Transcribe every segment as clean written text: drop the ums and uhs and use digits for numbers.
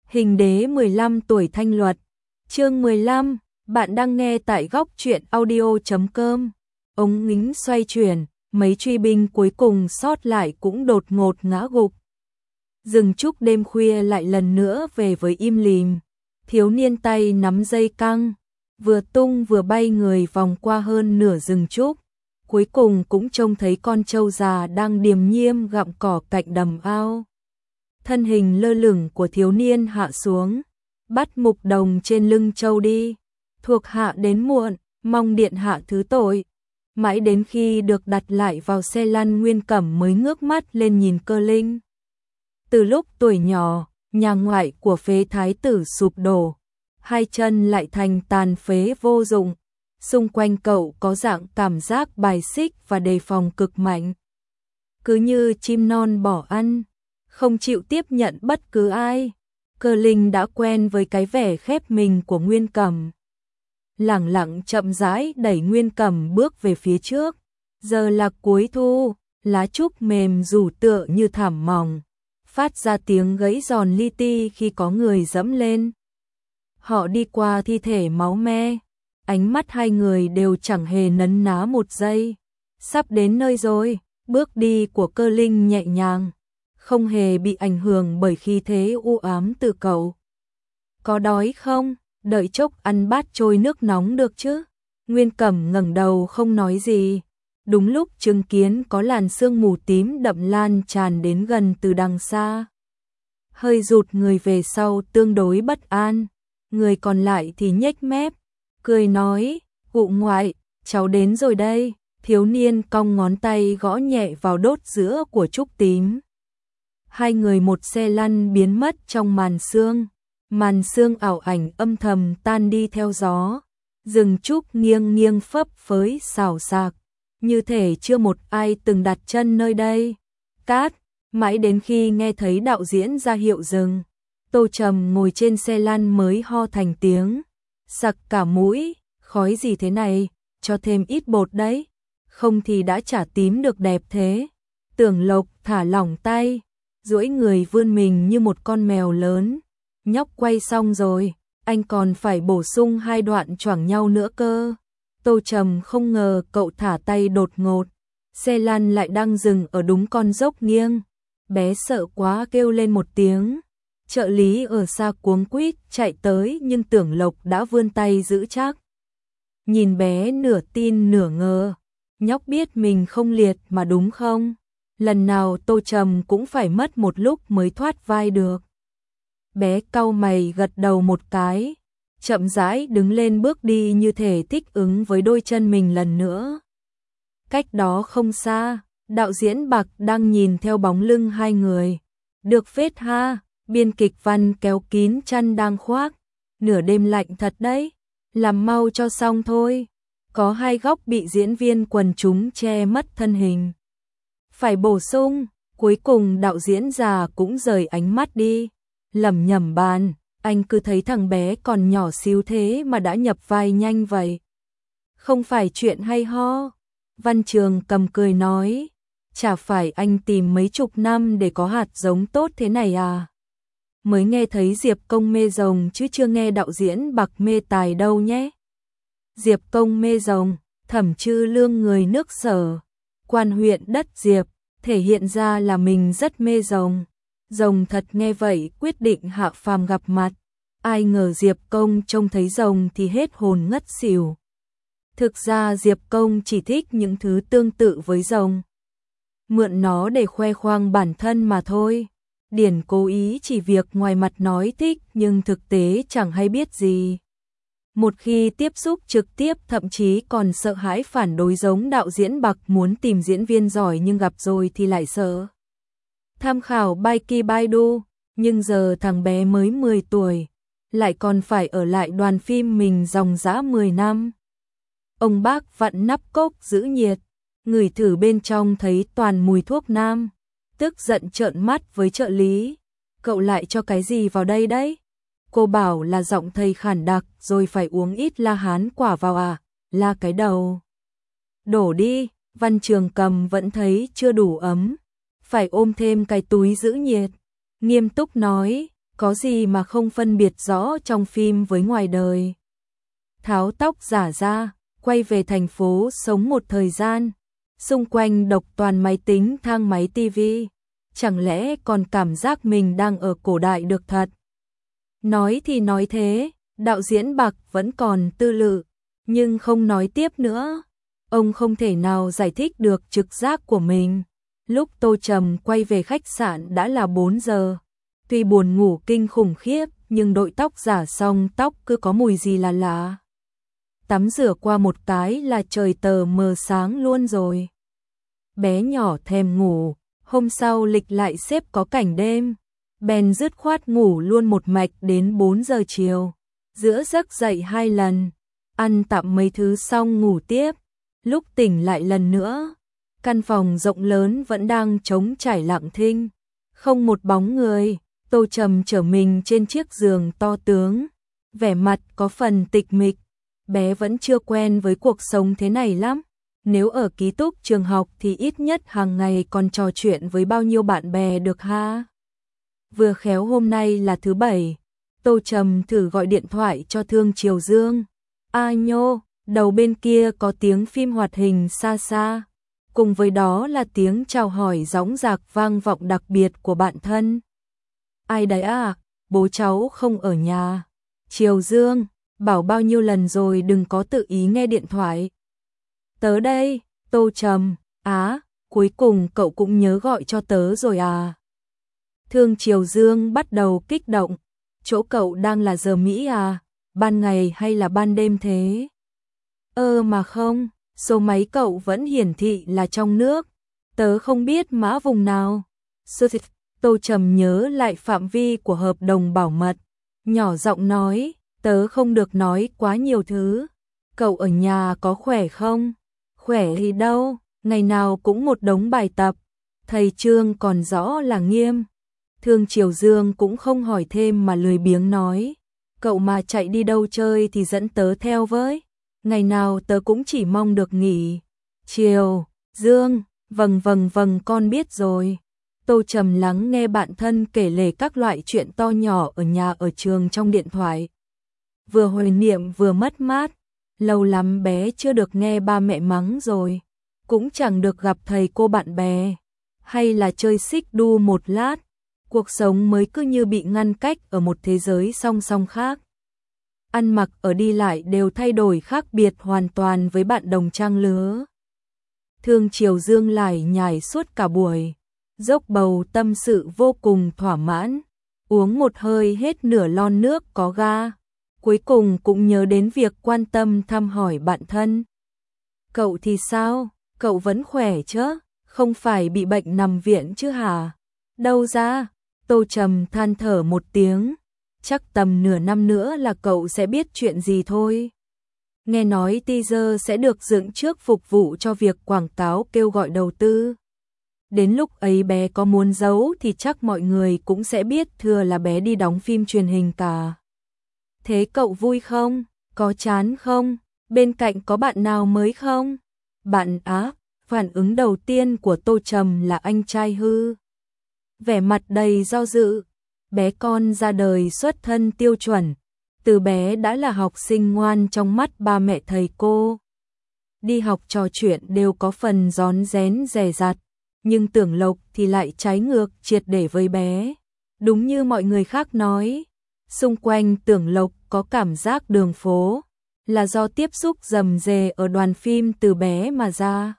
Hình đế 15 tuổi thanh luật. Chương 15, bạn đang nghe tại góc truyện audio.com. Ống ngính xoay chuyển, mấy truy binh cuối cùng sót lại cũng đột ngột ngã gục. Rừng trúc đêm khuya lại lần nữa về với im lìm. Thiếu niên tay nắm dây căng, vừa tung vừa bay người vòng qua hơn nửa rừng trúc. Cuối cùng cũng trông thấy con trâu già đang điềm nhiêm gặm cỏ cạnh đầm ao. Thân hình lơ lửng của thiếu niên hạ xuống, bắt mục đồng trên lưng trâu đi. Thuộc hạ đến muộn, mong điện hạ thứ tội. Mãi đến khi được đặt lại vào xe lăn, Nguyên Cẩm mới ngước mắt lên nhìn Cơ Linh. Từ lúc tuổi nhỏ, nhà ngoại của phế thái tử sụp đổ, hai chân lại thành tàn phế vô dụng. Xung quanh cậu có dạng cảm giác bài xích và đề phòng cực mạnh. Cứ như chim non bỏ ăn, không chịu tiếp nhận bất cứ ai. Cơ Linh đã quen với cái vẻ khép mình của Nguyên Cẩm. Lẳng lặng chậm rãi đẩy Nguyên Cẩm bước về phía trước. Giờ là cuối thu, lá trúc mềm rủ tựa như thảm mỏng, phát ra tiếng gãy giòn li ti khi có người dẫm lên. Họ đi qua thi thể máu me, ánh mắt hai người đều chẳng hề nấn ná một giây. Sắp đến nơi rồi, bước đi của Cơ Linh nhẹ nhàng, không hề bị ảnh hưởng bởi khí thế u ám từ cậu. Có đói không? Đợi chốc ăn bát trôi nước nóng được chứ? Nguyên Cẩm ngẩng đầu không nói gì. Đúng lúc chứng kiến có làn sương mù tím đậm lan tràn đến gần từ đằng xa. Hơi rụt người về sau tương đối bất an. Người còn lại thì nhếch mép, cười nói, cụ ngoại, cháu đến rồi đây. Thiếu niên cong ngón tay gõ nhẹ vào đốt giữa của trúc tím. Hai người một xe lăn biến mất trong màn sương ảo ảnh âm thầm tan đi theo gió. Rừng trúc nghiêng nghiêng phấp phới xào xạc, như thể chưa một ai từng đặt chân nơi đây. Cát, mãi đến khi nghe thấy đạo diễn ra hiệu dừng, Tô Trầm ngồi trên xe lăn mới ho thành tiếng. Sặc cả mũi, khói gì thế này, cho thêm ít bột đấy, không thì đã chả tím được đẹp thế. Tưởng Lộc thả lỏng tay, duỗi người vươn mình như một con mèo lớn. Nhóc quay xong rồi, anh còn phải bổ sung 2 đoạn choảng nhau nữa cơ. Tô Trầm không ngờ cậu thả tay đột ngột. Xe lăn lại đang dừng ở đúng con dốc nghiêng. Bé sợ quá kêu lên một tiếng. Trợ lý ở xa cuống quýt chạy tới, nhưng Tưởng Lộc đã vươn tay giữ chắc. Nhìn bé nửa tin nửa ngờ. Nhóc biết mình không liệt mà đúng không? Lần nào Tô Trầm cũng phải mất một lúc mới thoát vai được. Bé cau mày gật đầu một cái, chậm rãi đứng lên bước đi như thể thích ứng với đôi chân mình lần nữa. Cách đó không xa, đạo diễn Bạc đang nhìn theo bóng lưng hai người. Được phết ha, biên kịch Văn kéo kín chăn đang khoác. Nửa đêm lạnh thật đấy, làm mau cho xong thôi. Có 2 góc bị diễn viên quần chúng che mất thân hình. Phải bổ sung, cuối cùng đạo diễn già cũng rời ánh mắt đi. Lẩm nhẩm bàn, anh cứ thấy thằng bé còn nhỏ xíu thế mà đã nhập vai nhanh vậy. Không phải chuyện hay ho. Văn Trường cầm cười nói, chả phải anh tìm mấy chục năm để có hạt giống tốt thế này à? Mới nghe thấy Diệp Công mê rồng chứ chưa nghe đạo diễn Bạc mê tài đâu nhé. Diệp Công mê rồng, Thẩm Trư Lương người nước Sở, quan huyện đất Diệp, thể hiện ra là mình rất mê rồng. Rồng thật nghe vậy quyết định hạ phàm gặp mặt. Ai ngờ Diệp Công trông thấy rồng thì hết hồn ngất xỉu. Thực ra Diệp Công chỉ thích những thứ tương tự với rồng, mượn nó để khoe khoang bản thân mà thôi. Điển cố ý chỉ việc ngoài mặt nói thích nhưng thực tế chẳng hay biết gì. Một khi tiếp xúc trực tiếp thậm chí còn sợ hãi phản đối, giống đạo diễn Bạc muốn tìm diễn viên giỏi nhưng gặp rồi thì lại sợ. Tham khảo Baiki Baidu, nhưng giờ thằng bé mới 10 tuổi, lại còn phải ở lại đoàn phim mình dòng dã 10 năm. Ông bác vặn nắp cốc giữ nhiệt, ngửi thử bên trong thấy toàn mùi thuốc nam, tức giận trợn mắt với trợ lý. Cậu lại cho cái gì vào đây đấy? Cô bảo là giọng thầy khản đặc rồi phải uống ít la hán quả vào à? La cái đầu. Đổ đi, Văn Trường cầm vẫn thấy chưa đủ ấm, phải ôm thêm cái túi giữ nhiệt. Nghiêm túc nói, có gì mà không phân biệt rõ trong phim với ngoài đời. Tháo tóc giả ra, quay về thành phố sống một thời gian, xung quanh độc toàn máy tính, thang máy tivi, chẳng lẽ còn cảm giác mình đang ở cổ đại được thật. Nói thì nói thế, đạo diễn Bạc vẫn còn tư lự, nhưng không nói tiếp nữa. Ông không thể nào giải thích được trực giác của mình. Lúc Tô Trầm quay về khách sạn đã là 4 giờ. Tuy buồn ngủ kinh khủng khiếp, nhưng đội tóc giả xong tóc cứ có mùi gì là lạ. Tắm rửa qua một cái là trời tờ mờ sáng luôn rồi. Bé nhỏ thèm ngủ, hôm sau lịch lại xếp có cảnh đêm. Bèn dứt khoát ngủ luôn một mạch đến 4 giờ chiều. Giữa giấc dậy 2 lần, ăn tạm mấy thứ xong ngủ tiếp. Lúc tỉnh lại lần nữa, căn phòng rộng lớn vẫn đang trống trải lặng thinh, không một bóng người. Tô Trầm trở mình trên chiếc giường to tướng, vẻ mặt có phần tịch mịch. Bé vẫn chưa quen với cuộc sống thế này lắm. Nếu ở ký túc trường học thì ít nhất hàng ngày còn trò chuyện với bao nhiêu bạn bè được ha. Vừa khéo hôm nay là thứ Bảy, Tô Trầm thử gọi điện thoại cho Thương Triều Dương. A nhô, đầu bên kia có tiếng phim hoạt hình xa xa, cùng với đó là tiếng chào hỏi dõng dạc vang vọng đặc biệt của bạn thân. Ai đấy à, bố cháu không ở nhà. Triều Dương, bảo bao nhiêu lần rồi đừng có tự ý nghe điện thoại. Tớ đây, Tô Trầm, cuối cùng cậu cũng nhớ gọi cho tớ rồi à. Thương Triều Dương bắt đầu kích động, chỗ cậu đang là giờ Mỹ à, ban ngày hay là ban đêm thế? Mà không, số máy cậu vẫn hiển thị là trong nước, tớ không biết mã vùng nào. Tô Trầm nhớ lại phạm vi của hợp đồng bảo mật, nhỏ giọng nói, tớ không được nói quá nhiều thứ. Cậu ở nhà có khỏe không? Khỏe thì đâu, ngày nào cũng một đống bài tập, thầy Trương còn rõ là nghiêm. Thương Triều Dương cũng không hỏi thêm mà lười biếng nói, cậu mà chạy đi đâu chơi thì dẫn tớ theo với, ngày nào tớ cũng chỉ mong được nghỉ. Triều Dương, vâng con biết rồi. Tô Trầm lắng nghe bạn thân kể lể các loại chuyện to nhỏ ở nhà ở trường trong điện thoại. Vừa hoài niệm vừa mất mát, lâu lắm bé chưa được nghe ba mẹ mắng rồi, cũng chẳng được gặp thầy cô bạn bè, hay là chơi xích đu một lát. Cuộc sống mới cứ như bị ngăn cách ở một thế giới song song khác. Ăn mặc ở đi lại đều thay đổi khác biệt hoàn toàn với bạn đồng trang lứa. Thương Triều Dương lải nhải suốt cả buổi, dốc bầu tâm sự vô cùng thỏa mãn, uống một hơi hết nửa lon nước có ga, cuối cùng cũng nhớ đến việc quan tâm thăm hỏi bạn thân. Cậu thì sao, cậu vẫn khỏe chứ, không phải bị bệnh nằm viện chứ hả? Đâu ra? Tô Trầm than thở một tiếng, chắc tầm nửa năm nữa là cậu sẽ biết chuyện gì thôi. Nghe nói teaser sẽ được dựng trước phục vụ cho việc quảng cáo kêu gọi đầu tư. Đến lúc ấy bé có muốn giấu thì chắc mọi người cũng sẽ biết thừa là bé đi đóng phim truyền hình cả. Thế cậu vui không? Có chán không? Bên cạnh có bạn nào mới không? Bạn phản ứng đầu tiên của Tô Trầm là anh trai hư. Vẻ mặt đầy do dự, bé con ra đời xuất thân tiêu chuẩn, từ bé đã là học sinh ngoan trong mắt ba mẹ thầy cô. Đi học trò chuyện đều có phần rón rén dè dặt, nhưng Tưởng Lộc thì lại trái ngược triệt để với bé. Đúng như mọi người khác nói, xung quanh Tưởng Lộc có cảm giác đường phố, là do tiếp xúc rầm rề ở đoàn phim từ bé mà ra.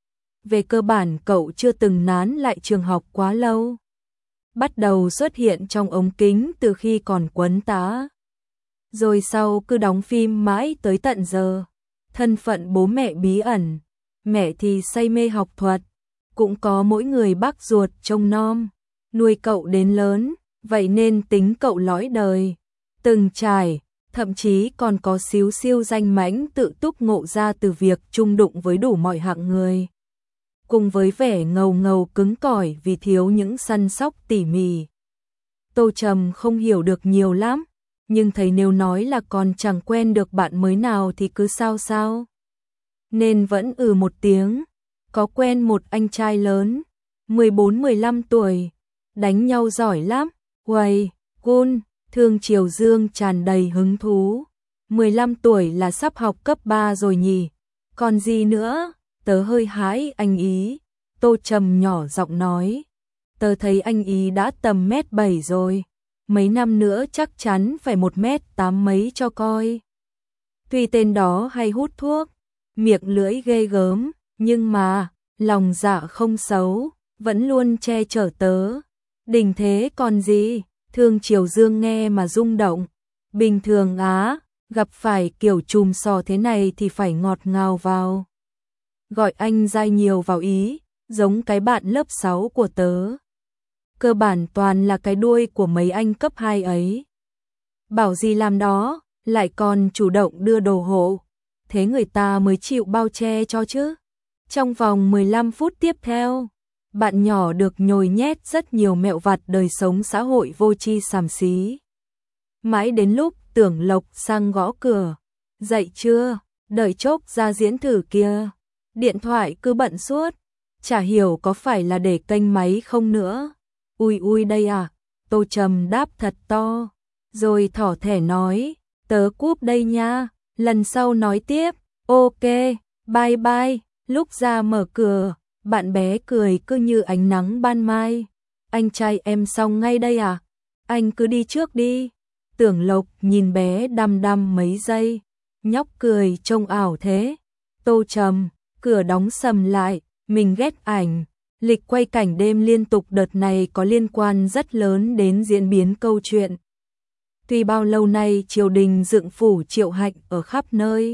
Về cơ bản cậu chưa từng nán lại trường học quá lâu. Bắt đầu xuất hiện trong ống kính từ khi còn quấn tá. Rồi sau cứ đóng phim mãi tới tận giờ. Thân phận bố mẹ bí ẩn, mẹ thì say mê học thuật. Cũng có mỗi người bác ruột trông nom, nuôi cậu đến lớn, vậy nên tính cậu lõi đời. Từng trải, thậm chí còn có xíu siêu danh mãnh tự túc ngộ ra từ việc chung đụng với đủ mọi hạng người. Cùng với vẻ ngầu ngầu cứng cỏi vì thiếu những săn sóc tỉ mỉ. Tô Trầm không hiểu được nhiều lắm, nhưng thấy nếu nói là còn chẳng quen được bạn mới nào thì cứ sao. Nên vẫn một tiếng, có quen một anh trai lớn, 14-15 tuổi, đánh nhau giỏi lắm, uầy, Gun, Thương Triều Dương tràn đầy hứng thú. 15 tuổi là sắp học cấp 3 rồi nhỉ? Còn gì nữa? Tớ hơi hái anh ý. Tô Trầm nhỏ giọng nói. Tớ thấy anh ý đã tầm mét 7 rồi. Mấy năm nữa chắc chắn phải 1m8 mấy cho coi. Tuy tên đó hay hút thuốc, miệng lưỡi ghê gớm, nhưng mà, lòng dạ không xấu, vẫn luôn che chở tớ. Đỉnh thế còn gì? Thương Triều Dương nghe mà rung động. Bình thường á, gặp phải kiểu chùm sò thế này thì phải ngọt ngào vào. Gọi anh dai nhiều vào ý, giống cái bạn lớp 6 của tớ. Cơ bản toàn là cái đuôi của mấy anh cấp 2 ấy. Bảo gì làm đó, lại còn chủ động đưa đồ hộ. Thế người ta mới chịu bao che cho chứ. Trong vòng 15 phút tiếp theo, bạn nhỏ được nhồi nhét rất nhiều mẹo vặt đời sống xã hội vô tri xàm xí. Mãi đến lúc Tưởng Lộc sang gõ cửa. Dậy chưa? Đợi chốc ra diễn thử kia. Điện thoại cứ bận suốt. Chả hiểu có phải là để kênh máy không nữa. Ui ui đây à? Tô Trầm đáp thật to. Rồi thỏ thẻ nói. Tớ cúp đây nha. Lần sau nói tiếp. Ok, bye bye. Lúc ra mở cửa, bạn bé cười cứ như ánh nắng ban mai. Anh trai em xong ngay đây à? Anh cứ đi trước đi. Tưởng Lộc nhìn bé đăm đăm mấy giây. Nhóc cười trông ảo thế. Tô Trầm, cửa đóng sầm lại, mình ghét ảnh. Lịch quay cảnh đêm liên tục đợt này có liên quan rất lớn đến diễn biến câu chuyện. Tuy bao lâu nay triều đình dựng phủ triệu hạnh ở khắp nơi.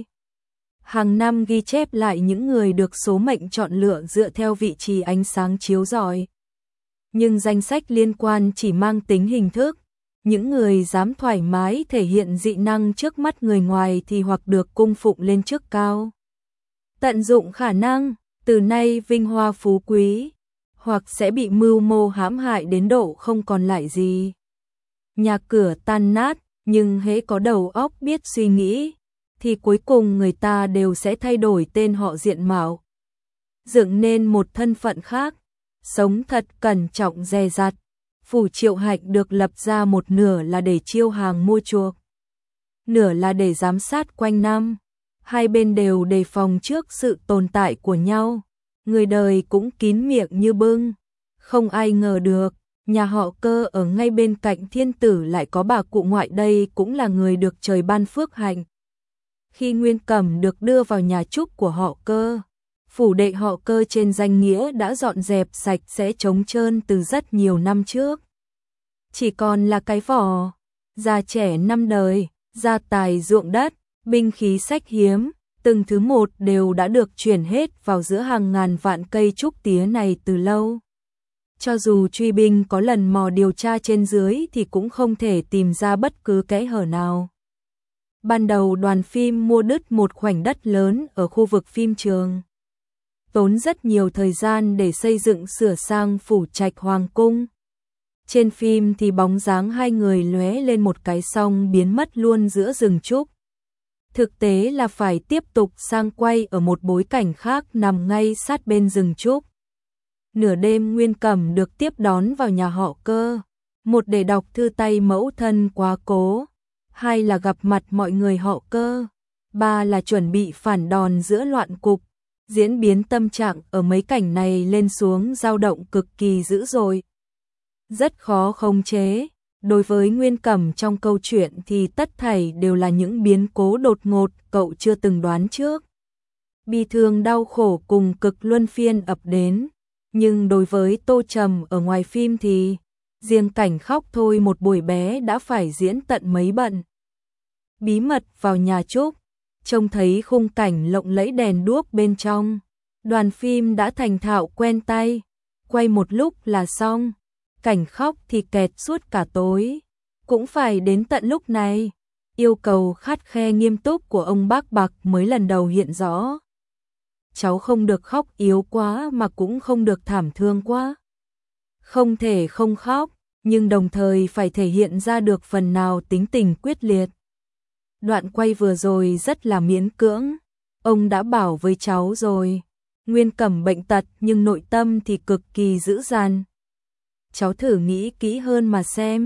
Hàng năm ghi chép lại những người được số mệnh chọn lựa dựa theo vị trí ánh sáng chiếu rọi. Nhưng danh sách liên quan chỉ mang tính hình thức. Những người dám thoải mái thể hiện dị năng trước mắt người ngoài thì hoặc được cung phụng lên chức cao. Tận dụng khả năng, từ nay vinh hoa phú quý, hoặc sẽ bị mưu mô hãm hại đến độ không còn lại gì. Nhà cửa tan nát, nhưng hễ có đầu óc biết suy nghĩ, thì cuối cùng người ta đều sẽ thay đổi tên họ diện mạo. Dựng nên một thân phận khác, sống thật cẩn trọng dè dặt. Phủ Triệu Hạnh được lập ra một nửa là để chiêu hàng mua chuộc, nửa là để giám sát quanh năm. Hai bên đều đề phòng trước sự tồn tại của nhau. Người đời cũng kín miệng như bưng. Không ai ngờ được, nhà họ Cơ ở ngay bên cạnh thiên tử lại có bà cụ ngoại đây cũng là người được trời ban phước hạnh. Khi Nguyên Cẩm được đưa vào nhà trúc của họ Cơ, phủ đệ họ Cơ trên danh nghĩa đã dọn dẹp sạch sẽ trống trơn từ rất nhiều năm trước. Chỉ còn là cái vỏ, già trẻ năm đời, gia tài ruộng đất, binh khí sách hiếm, từng thứ một đều đã được chuyển hết vào giữa hàng ngàn vạn cây trúc tía này từ lâu. Cho dù truy binh có lần mò điều tra trên dưới thì cũng không thể tìm ra bất cứ kẽ hở nào. Ban đầu đoàn phim mua đứt một khoảnh đất lớn ở khu vực phim trường. Tốn rất nhiều thời gian để xây dựng sửa sang phủ trạch hoàng cung. Trên phim thì bóng dáng hai người lóe lên một cái xong biến mất luôn giữa rừng trúc. Thực tế là phải tiếp tục sang quay ở một bối cảnh khác nằm ngay sát bên rừng trúc. Nửa đêm Nguyên Cẩm được tiếp đón vào nhà họ Cơ. Một để đọc thư tay mẫu thân quá cố. Hai là gặp mặt mọi người họ Cơ. Ba là chuẩn bị phản đòn giữa loạn cục. Diễn biến tâm trạng ở mấy cảnh này lên xuống dao động cực kỳ dữ dội. Rất khó khống chế. Đối với Nguyên Cẩm trong câu chuyện thì tất thảy đều là những biến cố đột ngột cậu chưa từng đoán trước. Bi thương đau khổ cùng cực luân phiên ập đến. Nhưng đối với Tô Trầm ở ngoài phim thì riêng cảnh khóc thôi một buổi bé đã phải diễn tận mấy bận. Bí mật vào nhà trúc, trông thấy khung cảnh lộng lẫy đèn đuốc bên trong. Đoàn phim đã thành thạo quen tay, quay một lúc là xong. Cảnh khóc thì kẹt suốt cả tối. Cũng phải đến tận lúc này, yêu cầu khắt khe nghiêm túc của ông bác Bạc mới lần đầu hiện rõ. Cháu không được khóc yếu quá mà cũng không được thảm thương quá. Không thể không khóc, nhưng đồng thời phải thể hiện ra được phần nào tính tình quyết liệt. Đoạn quay vừa rồi rất là miễn cưỡng. Ông đã bảo với cháu rồi. Nguyên Cẩm bệnh tật nhưng nội tâm thì cực kỳ dữ dằn. Cháu thử nghĩ kỹ hơn mà xem.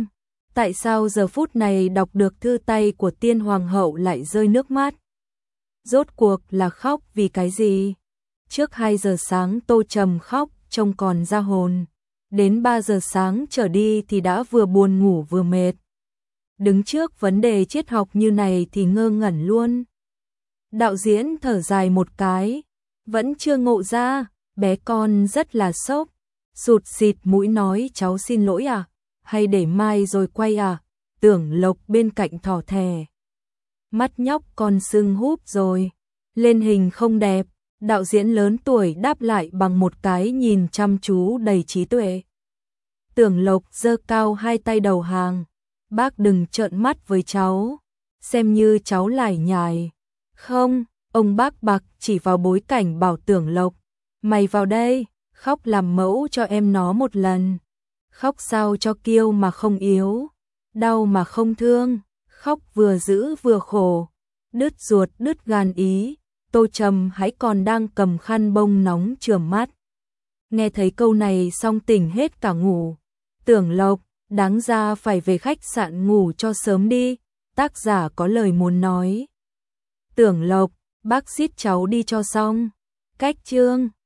Tại sao giờ phút này đọc được thư tay của tiên hoàng hậu lại rơi nước mắt? Rốt cuộc là khóc vì cái gì? Trước 2 giờ sáng Tô Trầm khóc trông còn ra hồn. Đến 3 giờ sáng trở đi thì đã vừa buồn ngủ vừa mệt. Đứng trước vấn đề triết học như này thì ngơ ngẩn luôn. Đạo diễn thở dài một cái, vẫn chưa ngộ ra, bé con rất là sốc. Sụt xịt mũi nói cháu xin lỗi à? Hay để mai rồi quay à? Tưởng Lộc bên cạnh thỏ thè. Mắt nhóc con sưng húp rồi, lên hình không đẹp. Đạo diễn lớn tuổi đáp lại bằng một cái nhìn chăm chú đầy trí tuệ. Tưởng Lộc giơ cao 2 tay đầu hàng. Bác đừng trợn mắt với cháu, xem như cháu lải nhải. Không, ông bác bạc chỉ vào bối cảnh bảo Tưởng Lộc. Mày vào đây, khóc làm mẫu cho em nó một lần. Khóc sao cho kiêu mà không yếu, đau mà không thương, khóc vừa dữ vừa khổ, đứt ruột đứt gan ý. Tô Trầm hãy còn đang cầm khăn bông nóng chườm mắt. Nghe thấy câu này xong tỉnh hết cả ngủ. Tưởng Lộc, đáng ra phải về khách sạn ngủ cho sớm đi, tác giả có lời muốn nói. Tưởng Lộc, bác xít cháu đi cho xong. Cách chương